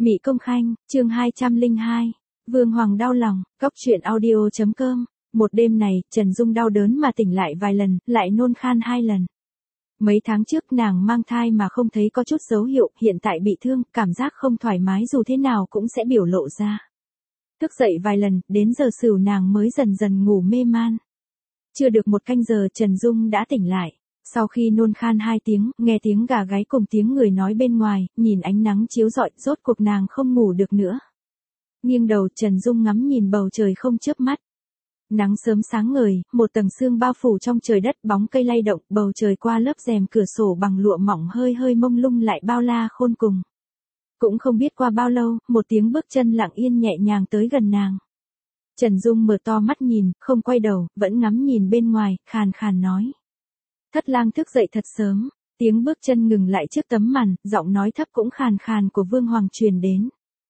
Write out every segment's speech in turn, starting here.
Mị Công Khanh, chương 202. Vương Hoàng đau lòng, góc truyện audio.com. Một đêm này, Trần Dung đau đớn mà tỉnh lại vài lần, lại nôn khan 2 lần. Mấy tháng trước nàng mang thai mà không thấy có chút dấu hiệu, hiện tại bị thương, cảm giác không thoải mái dù thế nào cũng sẽ biểu lộ ra. Thức dậy vài lần, đến giờ sửu nàng mới dần dần ngủ mê man. Chưa được 1 canh giờ Trần Dung đã tỉnh lại. Sau khi nôn khan 2 tiếng, nghe tiếng gà gáy cùng tiếng người nói bên ngoài, nhìn ánh nắng chiếu rọi, rốt cuộc nàng không ngủ được nữa. Nghiêng đầu Trần Dung ngắm nhìn bầu trời không chớp mắt. Nắng sớm sáng ngời, một tầng sương bao phủ trong trời đất, bóng cây lay động, bầu trời qua lớp rèm cửa sổ bằng lụa mỏng hơi hơi mông lung lại bao la khôn cùng. Cũng không biết qua bao lâu, một tiếng bước chân lặng yên nhẹ nhàng tới gần nàng. Trần Dung mở to mắt nhìn, không quay đầu, vẫn ngắm nhìn bên ngoài, khàn khàn nói. Thất lang thức dậy thật sớm, tiếng bước chân ngừng lại trước tấm màn, giọng nói thấp cũng khàn khàn của Vương Hoàng truyền đến.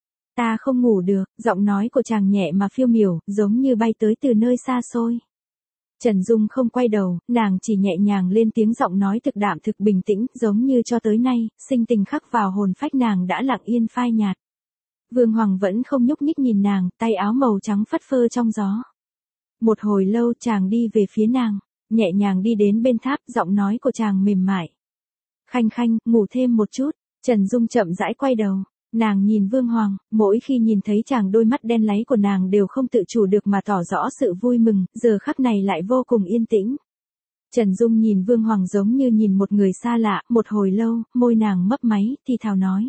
Ta không ngủ được, giọng nói của chàng nhẹ mà phiêu miểu, giống như bay tới từ nơi xa xôi. Trần Dung không quay đầu, nàng chỉ nhẹ nhàng lên tiếng, giọng nói thực đạm thực bình tĩnh, giống như cho tới nay, sinh tình khắc vào hồn phách nàng đã lặng yên phai nhạt. Vương Hoàng vẫn không nhúc nhích nhìn nàng, tay áo màu trắng phất phơ trong gió. Một hồi lâu chàng đi về phía nàng, nhẹ nhàng đi đến bên tháp, giọng nói của chàng mềm mại. Khanh khanh, ngủ thêm một chút. Trần Dung chậm rãi quay đầu, nàng nhìn Vương Hoàng, mỗi khi nhìn thấy chàng đôi mắt đen láy của nàng đều không tự chủ được mà tỏ rõ sự vui mừng, giờ khắc này lại vô cùng yên tĩnh. Trần Dung nhìn Vương Hoàng giống như nhìn một người xa lạ, một hồi lâu, môi nàng mấp máy, thì thào nói.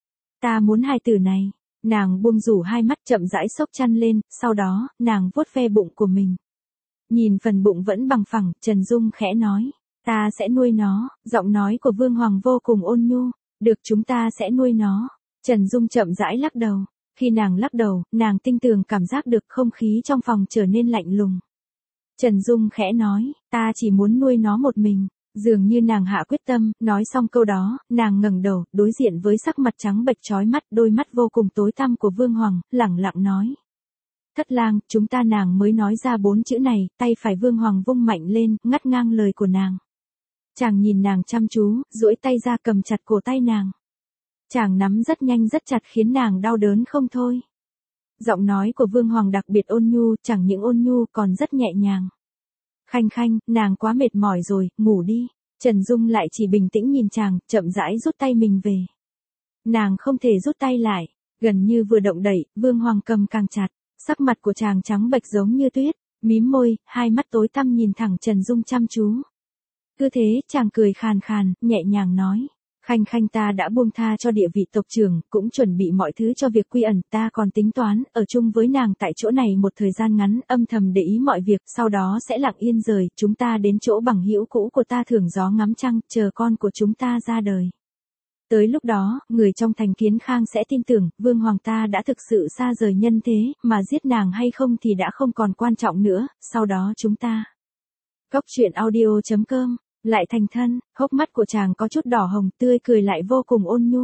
Ta muốn hài tử này. Nàng buông rủ 2 mắt chậm rãi xốc chăn lên, sau đó, nàng vuốt ve bụng của mình. Nhìn phần bụng vẫn bằng phẳng, Trần Dung khẽ nói. Ta sẽ nuôi nó, giọng nói của Vương Hoàng vô cùng ôn nhu. Được, chúng ta sẽ nuôi nó. Trần Dung chậm rãi lắc đầu. Khi nàng lắc đầu, nàng tinh tường cảm giác được không khí trong phòng trở nên lạnh lùng. Trần Dung khẽ nói, ta chỉ muốn nuôi nó một mình. Dường như nàng hạ quyết tâm, nói xong câu đó, nàng ngẩng đầu, đối diện với sắc mặt trắng bệch chói mắt, đôi mắt vô cùng tối tăm của Vương Hoàng, lẳng lặng nói. Thất lang, chúng ta. Nàng mới nói ra 4 chữ này, tay phải Vương Hoàng vung mạnh lên, ngắt ngang lời của nàng. Chàng nhìn nàng chăm chú, duỗi tay ra cầm chặt cổ tay nàng. Chàng nắm rất nhanh rất chặt khiến nàng đau đớn không thôi. Giọng nói của Vương Hoàng đặc biệt ôn nhu, chẳng những ôn nhu còn rất nhẹ nhàng. Khanh khanh, nàng quá mệt mỏi rồi, ngủ đi. Trần Dung lại chỉ bình tĩnh nhìn chàng, chậm rãi rút tay mình về. Nàng không thể rút tay lại, gần như vừa động đẩy, Vương Hoàng cầm càng chặt. Sắc mặt của chàng trắng bệch giống như tuyết, mím môi, 2 mắt tối tăm nhìn thẳng Trần Dung chăm chú. Cứ thế, chàng cười khàn khàn, nhẹ nhàng nói. Khanh khanh, ta đã buông tha cho địa vị tộc trưởng, cũng chuẩn bị mọi thứ cho việc quy ẩn, ta còn tính toán, ở chung với nàng tại chỗ này một thời gian ngắn, âm thầm để ý mọi việc, sau đó sẽ lặng yên rời, chúng ta đến chỗ bằng hữu cũ của ta thưởng gió ngắm trăng, chờ con của chúng ta ra đời. Tới lúc đó, người trong thành Kiến Khang sẽ tin tưởng, Vương Hoàng ta đã thực sự xa rời nhân thế, mà giết nàng hay không thì đã không còn quan trọng nữa, sau đó chúng ta. Góc truyện audio.com. Lại thành thân, hốc mắt của chàng có chút đỏ hồng, tươi cười lại vô cùng ôn nhu.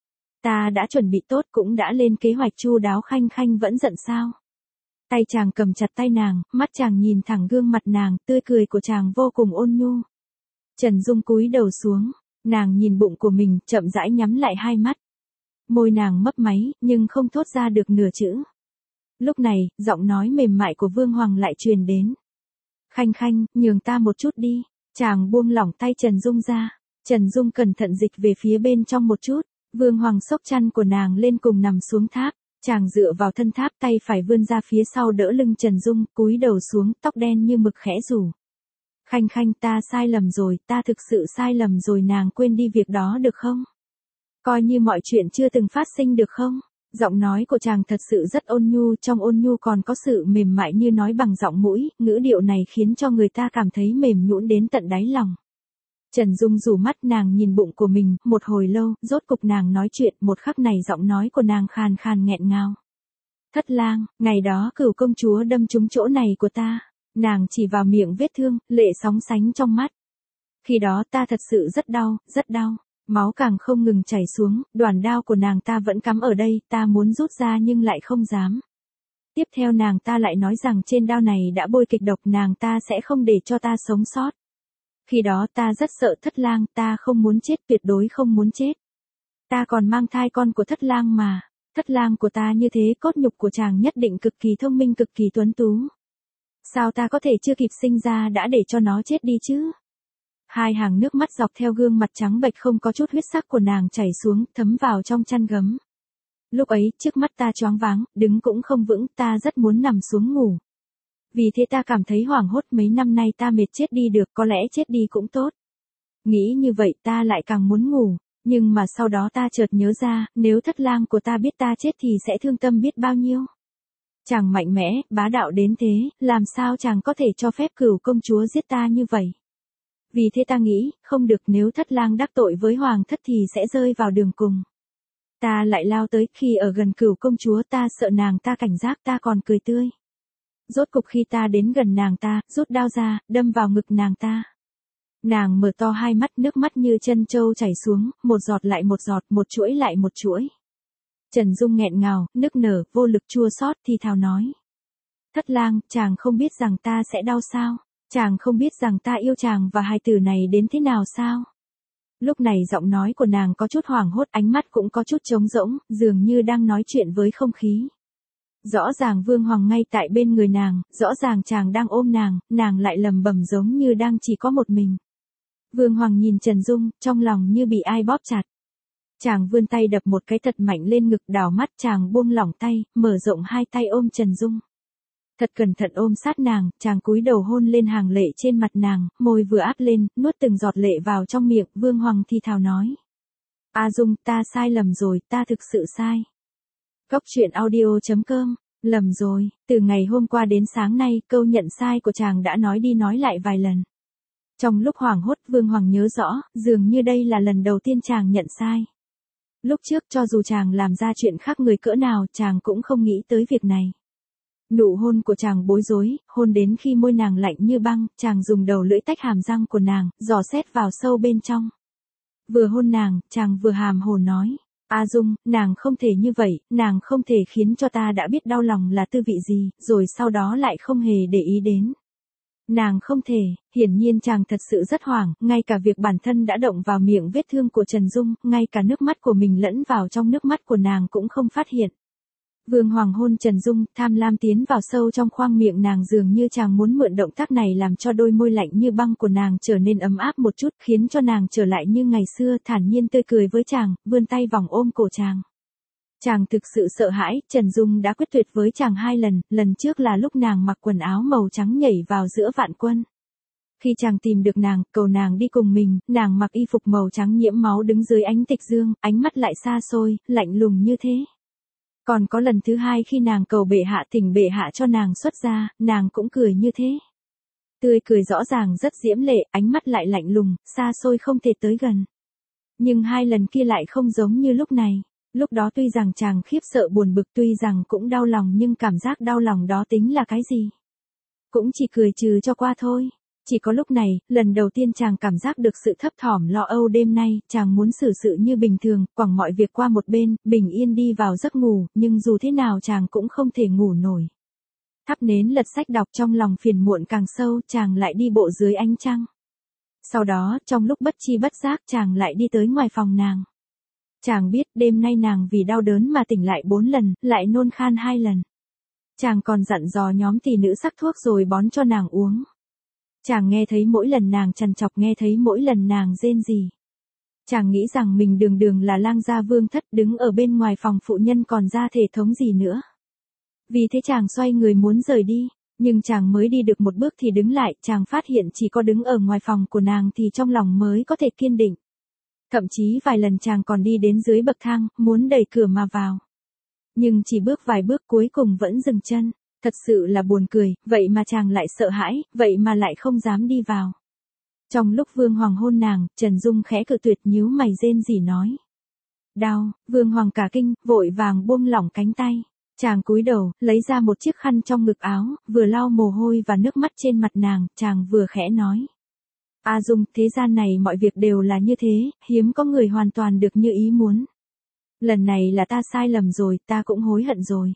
Ta đã chuẩn bị tốt, cũng đã lên kế hoạch chu đáo. Khanh khanh vẫn giận sao? Tay chàng cầm chặt tay nàng, mắt chàng nhìn thẳng gương mặt nàng, tươi cười của chàng vô cùng ôn nhu. Trần Dung cúi đầu xuống, nàng nhìn bụng của mình, chậm rãi nhắm lại 2 mắt. Môi nàng mấp máy, nhưng không thốt ra được nửa chữ. Lúc này, giọng nói mềm mại của Vương Hoàng lại truyền đến. Khanh khanh, nhường ta một chút đi. Chàng buông lỏng tay Trần Dung ra. Trần Dung cẩn thận dịch về phía bên trong một chút. Vương Hoàng xốc chăn của nàng lên cùng nằm xuống tháp. Chàng dựa vào thân tháp, tay phải vươn ra phía sau đỡ lưng Trần Dung, cúi đầu xuống, tóc đen như mực khẽ rủ. Khanh khanh, ta sai lầm rồi, ta thực sự sai lầm rồi, nàng quên đi việc đó được không? Coi như mọi chuyện chưa từng phát sinh được không? Giọng nói của chàng thật sự rất ôn nhu, trong ôn nhu còn có sự mềm mại như nói bằng giọng mũi, ngữ điệu này khiến cho người ta cảm thấy mềm nhũn đến tận đáy lòng. Trần Dung rủ mắt, nàng nhìn bụng của mình, một hồi lâu, rốt cục nàng nói chuyện, một khắc này giọng nói của nàng khàn khàn nghẹn ngào. Thất lang, ngày đó Cửu công chúa đâm trúng chỗ này của ta, nàng chỉ vào miệng vết thương, lệ sóng sánh trong mắt. Khi đó ta thật sự rất đau, rất đau. Máu càng không ngừng chảy xuống, đoàn đao của nàng ta vẫn cắm ở đây, ta muốn rút ra nhưng lại không dám. Tiếp theo nàng ta lại nói rằng trên đao này đã bôi kịch độc, nàng ta sẽ không để cho ta sống sót. Khi đó ta rất sợ Thất lang, ta không muốn chết, tuyệt đối không muốn chết. Ta còn mang thai con của Thất lang mà. Thất lang của ta như thế, cốt nhục của chàng nhất định cực kỳ thông minh, cực kỳ tuấn tú. Sao ta có thể chưa kịp sinh ra đã để cho nó chết đi chứ? Hai hàng nước mắt dọc theo gương mặt trắng bệch không có chút huyết sắc của nàng chảy xuống, thấm vào trong chăn gấm. Lúc ấy, trước mắt ta choáng váng, đứng cũng không vững, ta rất muốn nằm xuống ngủ. Vì thế ta cảm thấy hoảng hốt, mấy năm nay ta mệt chết đi được, có lẽ chết đi cũng tốt. Nghĩ như vậy ta lại càng muốn ngủ, nhưng mà sau đó ta chợt nhớ ra, nếu thất lang của ta biết ta chết thì sẽ thương tâm biết bao nhiêu. Chàng mạnh mẽ, bá đạo đến thế, làm sao chàng có thể cho phép Cửu công chúa giết ta như vậy? Vì thế ta nghĩ, không được, nếu thất lang đắc tội với hoàng thất thì sẽ rơi vào đường cùng. Ta lại lao tới, khi ở gần Cửu công chúa ta sợ nàng ta cảnh giác, ta còn cười tươi. Rốt cục khi ta đến gần nàng ta, rút đao ra, đâm vào ngực nàng ta. Nàng mở to hai mắt, nước mắt như chân trâu chảy xuống, một giọt lại một giọt, một chuỗi lại một chuỗi. Trần Dung nghẹn ngào, nức nở, vô lực chua xót thì thào nói. Thất lang, chàng không biết rằng ta sẽ đau sao? Chàng không biết rằng ta yêu chàng và hài tử này đến thế nào sao? Lúc này giọng nói của nàng có chút hoảng hốt, ánh mắt cũng có chút trống rỗng, dường như đang nói chuyện với không khí. Rõ ràng Vương Hoàng ngay tại bên người nàng, rõ ràng chàng đang ôm nàng lại lầm bầm giống như đang chỉ có một mình. Vương Hoàng nhìn Trần Dung, trong lòng như bị ai bóp chặt. Chàng vươn tay đập một cái thật mạnh lên ngực, đảo mắt chàng buông lỏng tay, mở rộng hai tay ôm Trần Dung. Thật cẩn thận ôm sát nàng, chàng cúi đầu hôn lên hàng lệ trên mặt nàng, môi vừa áp lên, nuốt từng giọt lệ vào trong miệng, Vương Hoàng thì thào nói. A Dung, ta sai lầm rồi, ta thực sự sai. Cốc truyện audio.com, lầm rồi, từ ngày hôm qua đến sáng nay, câu nhận sai của chàng đã nói đi nói lại vài lần. Trong lúc hoảng hốt, Vương Hoàng nhớ rõ, dường như đây là lần đầu tiên chàng nhận sai. Lúc trước cho dù chàng làm ra chuyện khác người cỡ nào, chàng cũng không nghĩ tới việc này. Nụ hôn của chàng bối rối, hôn đến khi môi nàng lạnh như băng, chàng dùng đầu lưỡi tách hàm răng của nàng, dò xét vào sâu bên trong. Vừa hôn nàng, chàng vừa hàm hồ nói. A Dung, nàng không thể như vậy, nàng không thể khiến cho ta đã biết đau lòng là tư vị gì, rồi sau đó lại không hề để ý đến. Nàng không thể, hiển nhiên chàng thật sự rất hoảng, ngay cả việc bản thân đã động vào miệng vết thương của Trần Dung, ngay cả nước mắt của mình lẫn vào trong nước mắt của nàng cũng không phát hiện. Vương Hoàng hôn Trần Dung, tham lam tiến vào sâu trong khoang miệng nàng, dường như chàng muốn mượn động tác này làm cho đôi môi lạnh như băng của nàng trở nên ấm áp một chút, khiến cho nàng trở lại như ngày xưa, thản nhiên tươi cười với chàng, vươn tay vòng ôm cổ chàng. Chàng thực sự sợ hãi, Trần Dung đã quyết tuyệt với chàng 2 lần, lần trước là lúc nàng mặc quần áo màu trắng nhảy vào giữa vạn quân. Khi chàng tìm được nàng, cầu nàng đi cùng mình, nàng mặc y phục màu trắng nhiễm máu đứng dưới ánh tịch dương, ánh mắt lại xa xôi, lạnh lùng như thế. Còn có lần thứ 2 khi nàng cầu bệ hạ thỉnh bệ hạ cho nàng xuất gia, nàng cũng cười như thế. Tươi cười rõ ràng rất diễm lệ, ánh mắt lại lạnh lùng, xa xôi không thể tới gần. Nhưng 2 lần kia lại không giống như lúc này. Lúc đó tuy rằng chàng khiếp sợ buồn bực, tuy rằng cũng đau lòng, nhưng cảm giác đau lòng đó tính là cái gì? Cũng chỉ cười trừ cho qua thôi. Chỉ có lúc này, lần đầu tiên chàng cảm giác được sự thấp thỏm lo âu. Đêm nay, chàng muốn xử sự như bình thường, quẳng mọi việc qua một bên, bình yên đi vào giấc ngủ, nhưng dù thế nào chàng cũng không thể ngủ nổi. Thắp nến lật sách đọc, trong lòng phiền muộn càng sâu, chàng lại đi bộ dưới ánh trăng. Sau đó, trong lúc bất chi bất giác, chàng lại đi tới ngoài phòng nàng. Chàng biết đêm nay nàng vì đau đớn mà tỉnh lại 4 lần, lại nôn khan 2 lần. Chàng còn dặn dò nhóm tỷ nữ sắc thuốc rồi bón cho nàng uống. Chàng nghe thấy mỗi lần nàng trằn trọc, nghe thấy mỗi lần nàng rên rỉ. Chàng nghĩ rằng mình đường đường là lang gia vương thất, đứng ở bên ngoài phòng phụ nhân còn ra thể thống gì nữa. Vì thế chàng xoay người muốn rời đi, nhưng chàng mới đi được một bước thì đứng lại, chàng phát hiện chỉ có đứng ở ngoài phòng của nàng thì trong lòng mới có thể kiên định. Thậm chí vài lần chàng còn đi đến dưới bậc thang, muốn đẩy cửa mà vào. Nhưng chỉ bước vài bước cuối cùng vẫn dừng chân. Thật sự là buồn cười, vậy mà chàng lại sợ hãi, vậy mà lại không dám đi vào. Trong lúc Vương Hoàng hôn nàng, Trần Dung khẽ cự tuyệt, nhíu mày rên rỉ nói. Đau, Vương Hoàng cả kinh, vội vàng buông lỏng cánh tay. Chàng cúi đầu, lấy ra một chiếc khăn trong ngực áo, vừa lau mồ hôi và nước mắt trên mặt nàng, chàng vừa khẽ nói. A Dung, thế gian này mọi việc đều là như thế, hiếm có người hoàn toàn được như ý muốn. Lần này là ta sai lầm rồi, ta cũng hối hận rồi.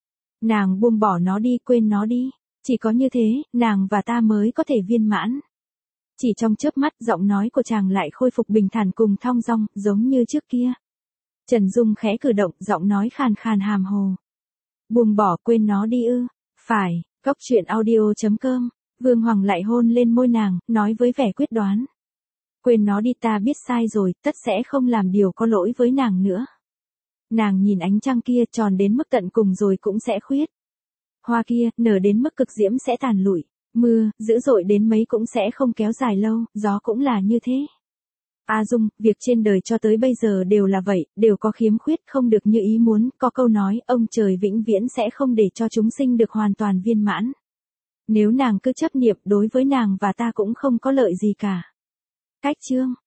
Nàng buông bỏ nó đi, quên nó đi. Chỉ có như thế, nàng và ta mới có thể viên mãn. Chỉ trong chớp mắt, giọng nói của chàng lại khôi phục bình thản cùng thong dong, giống như trước kia. Trần Dung khẽ cử động, giọng nói khàn khàn hàm hồ. Buông bỏ, quên nó đi ư? Phải, Cốc truyện audio.com. Vương Hoàng lại hôn lên môi nàng, nói với vẻ quyết đoán. Quên nó đi, ta biết sai rồi, tất sẽ không làm điều có lỗi với nàng nữa. Nàng nhìn ánh trăng kia, tròn đến mức tận cùng rồi cũng sẽ khuyết. Hoa kia, nở đến mức cực diễm sẽ tàn lụi. Mưa, dữ dội đến mấy cũng sẽ không kéo dài lâu, gió cũng là như thế. A Dung, việc trên đời cho tới bây giờ đều là vậy, đều có khiếm khuyết không được như ý muốn, có câu nói, ông trời vĩnh viễn sẽ không để cho chúng sinh được hoàn toàn viên mãn. Nếu nàng cứ chấp niệm, đối với nàng và ta cũng không có lợi gì cả. Cách chương